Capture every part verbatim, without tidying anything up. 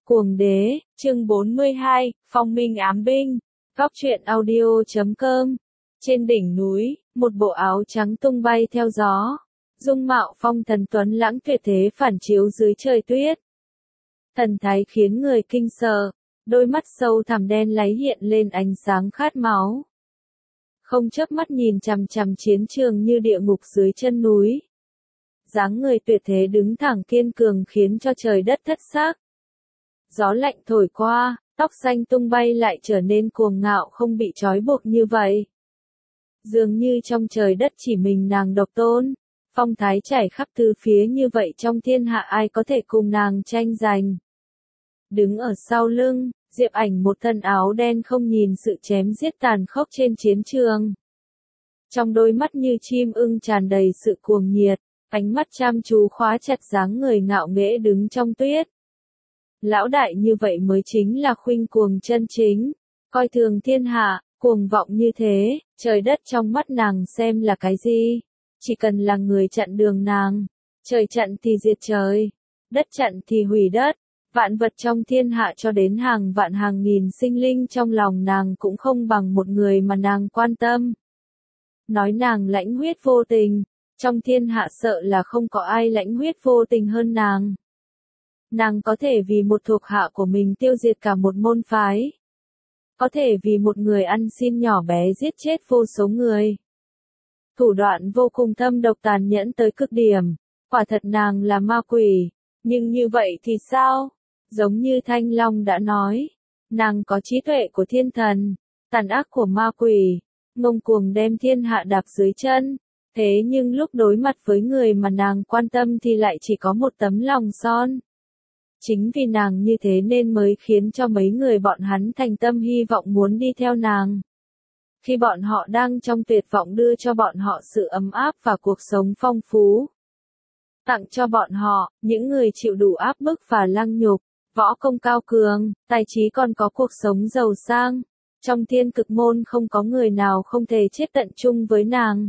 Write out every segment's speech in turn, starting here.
Cuồng đế, chương bốn mươi hai, Phong minh ám binh, góc truyện audio chấm com. Trên đỉnh núi, một bộ áo trắng tung bay theo gió. Dung mạo phong thần tuấn lãng tuyệt thế phản chiếu dưới trời tuyết. Thần thái khiến người kinh sợ, đôi mắt sâu thẳm đen láy hiện lên ánh sáng khát máu. Không chớp mắt nhìn chằm chằm chiến trường như địa ngục dưới chân núi. Dáng người tuyệt thế đứng thẳng kiên cường khiến cho trời đất thất xác. Gió lạnh thổi qua, tóc xanh tung bay lại trở nên cuồng ngạo không bị trói buộc như vậy. Dường như trong trời đất chỉ mình nàng độc tôn, phong thái trải khắp tứ phía như vậy trong thiên hạ ai có thể cùng nàng tranh giành. Đứng ở sau lưng, Diệp Ảnh một thân áo đen không nhìn sự chém giết tàn khốc trên chiến trường. Trong đôi mắt như chim ưng tràn đầy sự cuồng nhiệt, ánh mắt chăm chú khóa chặt dáng người ngạo nghễ đứng trong tuyết. Lão đại như vậy mới chính là khuynh cuồng chân chính, coi thường thiên hạ, cuồng vọng như thế, trời đất trong mắt nàng xem là cái gì? Chỉ cần là người chặn đường nàng, trời chặn thì diệt trời, đất chặn thì hủy đất, vạn vật trong thiên hạ cho đến hàng vạn hàng nghìn sinh linh trong lòng nàng cũng không bằng một người mà nàng quan tâm. Nói nàng lãnh huyết vô tình, trong thiên hạ sợ là không có ai lãnh huyết vô tình hơn nàng. Nàng có thể vì một thuộc hạ của mình tiêu diệt cả một môn phái. Có thể vì một người ăn xin nhỏ bé giết chết vô số người. Thủ đoạn vô cùng thâm độc tàn nhẫn tới cực điểm. Quả thật nàng là ma quỷ. Nhưng như vậy thì sao? Giống như Thanh Long đã nói. Nàng có trí tuệ của thiên thần. Tàn ác của ma quỷ. Ngông cuồng đem thiên hạ đạp dưới chân. Thế nhưng lúc đối mặt với người mà nàng quan tâm thì lại chỉ có một tấm lòng son. Chính vì nàng như thế nên mới khiến cho mấy người bọn hắn thành tâm hy vọng muốn đi theo nàng. Khi bọn họ đang trong tuyệt vọng đưa cho bọn họ sự ấm áp và cuộc sống phong phú. Tặng cho bọn họ, những người chịu đủ áp bức và lăng nhục, võ công cao cường, tài trí còn có cuộc sống giàu sang. Trong thiên cực môn không có người nào không thể chết tận chung với nàng.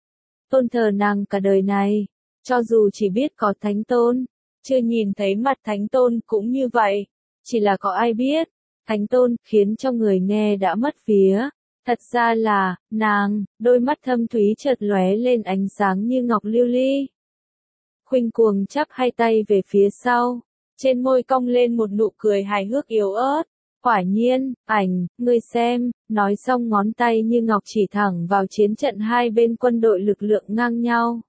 Tôn thờ nàng cả đời này, cho dù chỉ biết có thánh tôn. Chưa nhìn thấy mặt thánh tôn cũng như vậy, chỉ là có ai biết, thánh tôn khiến cho người nghe đã mất vía, thật ra là, nàng, đôi mắt thâm thúy chợt lóe lên ánh sáng như ngọc lưu ly. Khuynh cuồng chắp hai tay về phía sau, trên môi cong lên một nụ cười hài hước yếu ớt, quả nhiên, Ảnh, ngươi xem, nói xong ngón tay như ngọc chỉ thẳng vào chiến trận hai bên quân đội lực lượng ngang nhau.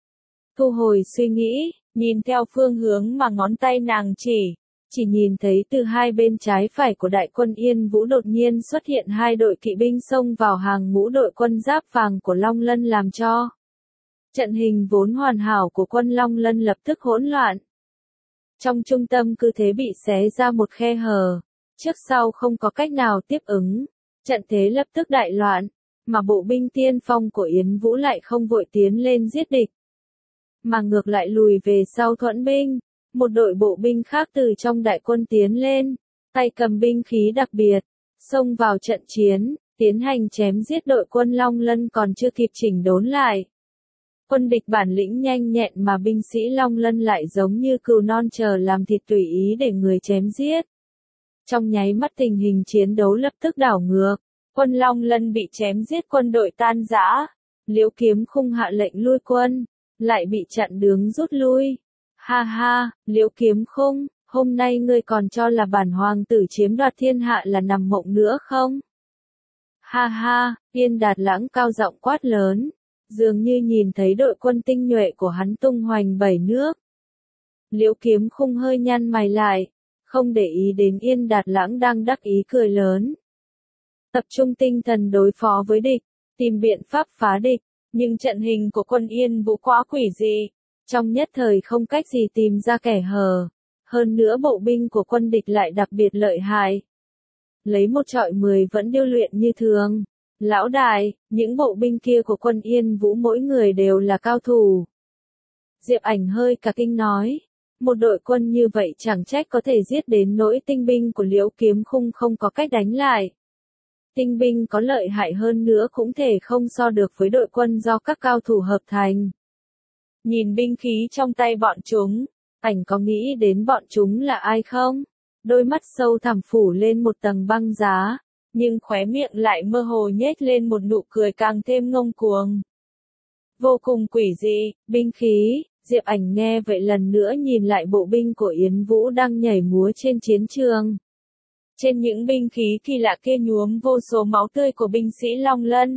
Thu hồi suy nghĩ. Nhìn theo phương hướng mà ngón tay nàng chỉ, chỉ nhìn thấy từ hai bên trái phải của đại quân Yên Vũ đột nhiên xuất hiện hai đội kỵ binh xông vào hàng ngũ đội quân giáp vàng của Long Lân làm cho. Trận hình vốn hoàn hảo của quân Long Lân lập tức hỗn loạn. Trong trung tâm cứ thế bị xé ra một khe hở, trước sau không có cách nào tiếp ứng, trận thế lập tức đại loạn, mà bộ binh tiên phong của Yến Vũ lại không vội tiến lên giết địch. Mà ngược lại lùi về sau thuẫn binh, một đội bộ binh khác từ trong đại quân tiến lên, tay cầm binh khí đặc biệt, xông vào trận chiến, tiến hành chém giết đội quân Long Lân còn chưa kịp chỉnh đốn lại. Quân địch bản lĩnh nhanh nhẹn mà binh sĩ Long Lân lại giống như cừu non chờ làm thịt tùy ý để người chém giết. Trong nháy mắt tình hình chiến đấu lập tức đảo ngược, quân Long Lân bị chém giết quân đội tan rã, Liễu Kiếm Khung hạ lệnh lui quân. Lại bị chặn đường rút lui. Ha ha, Liễu Kiếm Khung, hôm nay ngươi còn cho là bản hoàng tử chiếm đoạt thiên hạ là nằm mộng nữa không? Ha ha, Yên Đạt Lãng cao giọng quát lớn, dường như nhìn thấy đội quân tinh nhuệ của hắn tung hoành bảy nước. Liễu Kiếm Khung hơi nhăn mày lại, không để ý đến Yên Đạt Lãng đang đắc ý cười lớn. Tập trung tinh thần đối phó với địch, tìm biện pháp phá địch. Nhưng trận hình của quân Yên Vũ quá quỷ dị, trong nhất thời không cách gì tìm ra kẻ hở, hơn nữa bộ binh của quân địch lại đặc biệt lợi hại. Lấy một trọi mười vẫn điêu luyện như thường. Lão đại, những bộ binh kia của quân Yên Vũ mỗi người đều là cao thủ. Diệp Ảnh hơi cả kinh nói, một đội quân như vậy chẳng trách có thể giết đến nỗi tinh binh của Liễu Kiếm Khung không có cách đánh lại. Tinh binh có lợi hại hơn nữa cũng thể không so được với đội quân do các cao thủ hợp thành. Nhìn binh khí trong tay bọn chúng, Ảnh có nghĩ đến bọn chúng là ai không? đôi mắt sâu thẳm phủ lên một tầng băng giá, nhưng khóe miệng lại mơ hồ nhếch lên một nụ cười càng thêm ngông cuồng. Vô cùng quỷ dị, binh khí, Diệp Ảnh nghe vậy lần nữa nhìn lại bộ binh của Yến Vũ đang nhảy múa trên chiến trường. Trên những binh khí kỳ lạ kia nhuốm vô số máu tươi của binh sĩ Long Lân.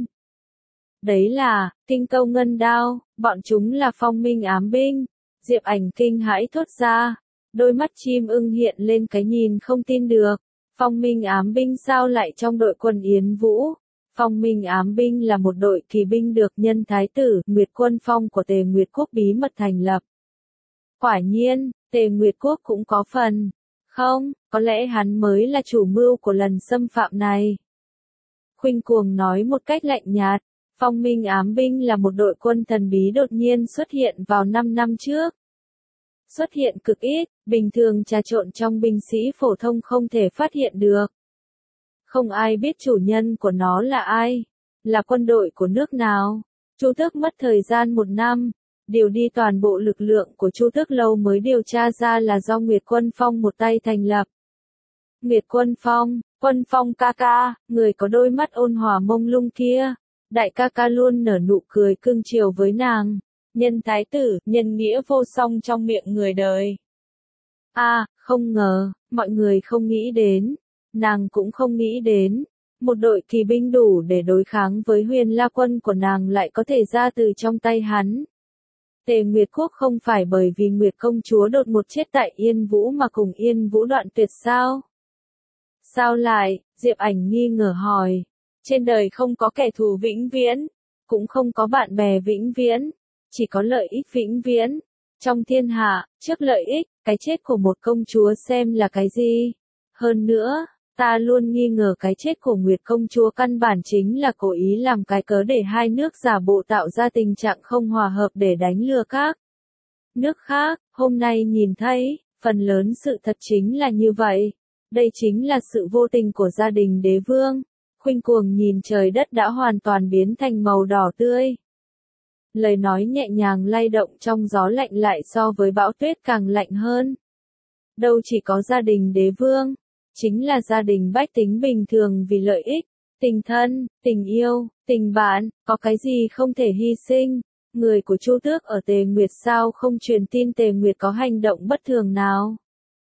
Đấy là, Kinh Câu Ngân Đao, bọn chúng là Phong Minh ám binh. Diệp Ảnh kinh hãi thốt ra, đôi mắt chim ưng hiện lên cái nhìn không tin được. Phong Minh ám binh sao lại trong đội quân Yến Vũ? Phong Minh ám binh là một đội kỳ binh được nhân thái tử Nguyệt Quân Phong của Tề Nguyệt Quốc bí mật thành lập. Quả nhiên, Tề Nguyệt Quốc cũng có phần. Không, có lẽ hắn mới là chủ mưu của lần xâm phạm này. Khuynh Cuồng nói một cách lạnh nhạt, Phong Minh ám binh là một đội quân thần bí đột nhiên xuất hiện vào năm năm trước. Xuất hiện cực ít, bình thường trà trộn trong binh sĩ phổ thông không thể phát hiện được. Không ai biết chủ nhân của nó là ai, là quân đội của nước nào. Chu Tước mất thời gian một năm, điều đi toàn bộ lực lượng của Chu Tước Lâu mới điều tra ra là do Nguyệt Quân Phong một tay thành lập. Nguyệt Quân Phong, Quân Phong ca ca, người có đôi mắt ôn hòa mông lung kia, đại ca ca luôn nở nụ cười cưng chiều với nàng. Nhân thái tử, nhân nghĩa vô song trong miệng người đời. A, à, không ngờ, mọi người không nghĩ đến, nàng cũng không nghĩ đến, một đội kỳ binh đủ để đối kháng với Huyền La quân của nàng lại có thể ra từ trong tay hắn. Tề Nguyệt Quốc không phải bởi vì Nguyệt công chúa đột ngột chết tại Yên Vũ mà cùng Yên Vũ đoạn tuyệt sao? Sao lại? Diệp Ảnh nghi ngờ hỏi. Trên đời không có kẻ thù vĩnh viễn, cũng không có bạn bè vĩnh viễn. Chỉ có lợi ích vĩnh viễn. Trong thiên hạ, trước lợi ích, cái chết của một công chúa xem là cái gì? Hơn nữa, ta luôn nghi ngờ cái chết của Nguyệt công chúa căn bản chính là cố ý làm cái cớ để hai nước giả bộ tạo ra tình trạng không hòa hợp để đánh lừa các nước khác. Hôm nay nhìn thấy, phần lớn sự thật chính là như vậy. Đây chính là sự vô tình của gia đình đế vương. Khuynh Cuồng nhìn trời đất đã hoàn toàn biến thành màu đỏ tươi. Lời nói nhẹ nhàng lay động trong gió lạnh lại so với bão tuyết càng lạnh hơn. Đâu chỉ có gia đình đế vương, chính là gia đình bách tính bình thường vì lợi ích, tình thân, tình yêu, tình bạn, có cái gì không thể hy sinh. Người của Chu Tước ở Tề Nguyệt sao không truyền tin Tề Nguyệt có hành động bất thường nào?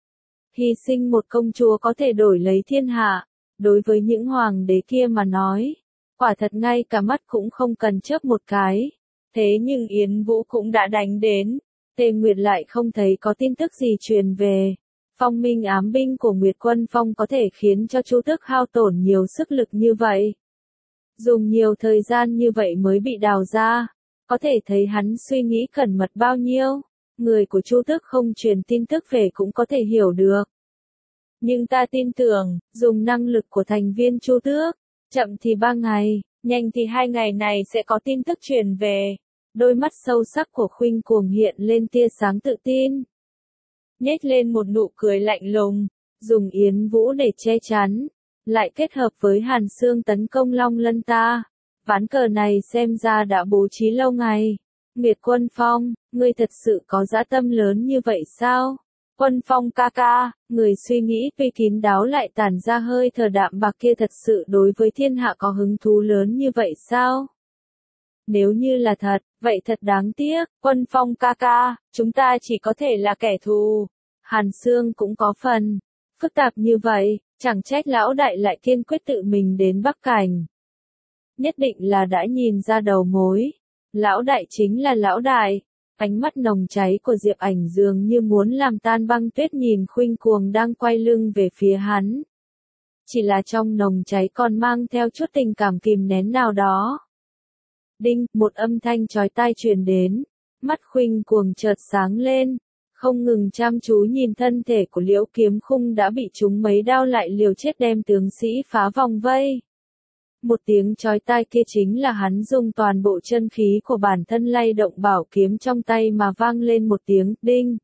Hy sinh một công chúa có thể đổi lấy thiên hạ, đối với những hoàng đế kia mà nói, quả thật ngay cả mắt cũng không cần chớp một cái. Thế nhưng Yến Vũ cũng đã đánh đến, Tề Nguyệt lại không thấy có tin tức gì truyền về. Phong Minh ám binh của Nguyệt Quân Phong có thể khiến cho Chu Tước hao tổn nhiều sức lực như vậy. Dùng nhiều thời gian như vậy mới bị đào ra, có thể thấy hắn suy nghĩ cẩn mật bao nhiêu. Người của Chu Tước không truyền tin tức về cũng có thể hiểu được. Nhưng ta tin tưởng, dùng năng lực của thành viên Chu Tước, chậm thì ba ngày, nhanh thì hai ngày này sẽ có tin tức truyền về. Đôi mắt sâu sắc của Khuynh Cuồng hiện lên tia sáng tự tin. Nhếch lên một nụ cười lạnh lùng, dùng Yến Vũ để che chắn, lại kết hợp với Hàn Xương tấn công Long Lân ta. Ván cờ này xem ra đã bố trí lâu ngày. Nguyệt Quân Phong, ngươi thật sự có dã tâm lớn như vậy sao? Quân Phong ca ca, người suy nghĩ tuy kín đáo lại tản ra hơi thở đạm bạc kia thật sự đối với thiên hạ có hứng thú lớn như vậy sao? Nếu như là thật, vậy thật đáng tiếc, Quân Phong ca ca, chúng ta chỉ có thể là kẻ thù. Hàn Xương cũng có phần phức tạp như vậy, chẳng trách lão đại lại kiên quyết tự mình đến Bắc Cảnh. Nhất định là đã nhìn ra đầu mối. Lão đại chính là lão đại. Ánh mắt nồng cháy của Diệp Ảnh dường như muốn làm tan băng tuyết nhìn Khuynh Cuồng đang quay lưng về phía hắn. Chỉ là trong nồng cháy còn mang theo chút tình cảm kìm nén nào đó. Đinh, một âm thanh chói tai truyền đến. Mắt Khuynh Cuồng chợt sáng lên. Không ngừng chăm chú nhìn thân thể của Liễu Kiếm Khung đã bị trúng mấy đao lại liều chết đem tướng sĩ phá vòng vây. Một tiếng chói tai kia chính là hắn dùng toàn bộ chân khí của bản thân lay động bảo kiếm trong tay mà vang lên một tiếng đinh.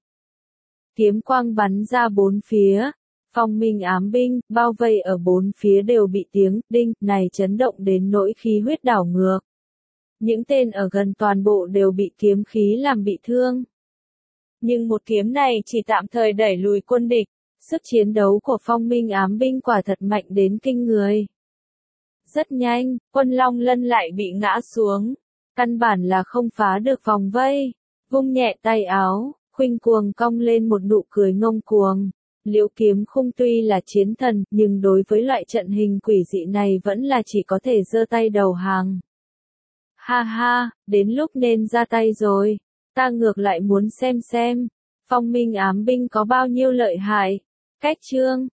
Kiếm quang bắn ra bốn phía. Phong Minh ám binh, bao vây ở bốn phía đều bị tiếng đinh này chấn động đến nỗi khí huyết đảo ngược. Những tên ở gần toàn bộ đều bị kiếm khí làm bị thương. Nhưng một kiếm này chỉ tạm thời đẩy lùi quân địch. Sức chiến đấu của phong minh ám binh quả thật mạnh đến kinh người. Rất nhanh, quân Long Lân lại bị ngã xuống. Căn bản là không phá được vòng vây. Vung nhẹ tay áo, Khuynh Cuồng cong lên một nụ cười ngông cuồng. Liễu Kiếm Khung tuy là chiến thần, nhưng đối với loại trận hình quỷ dị này vẫn là chỉ có thể giơ tay đầu hàng. Ha ha, đến lúc nên ra tay rồi. Ta ngược lại muốn xem xem, phong minh ám binh có bao nhiêu lợi hại. Cách chương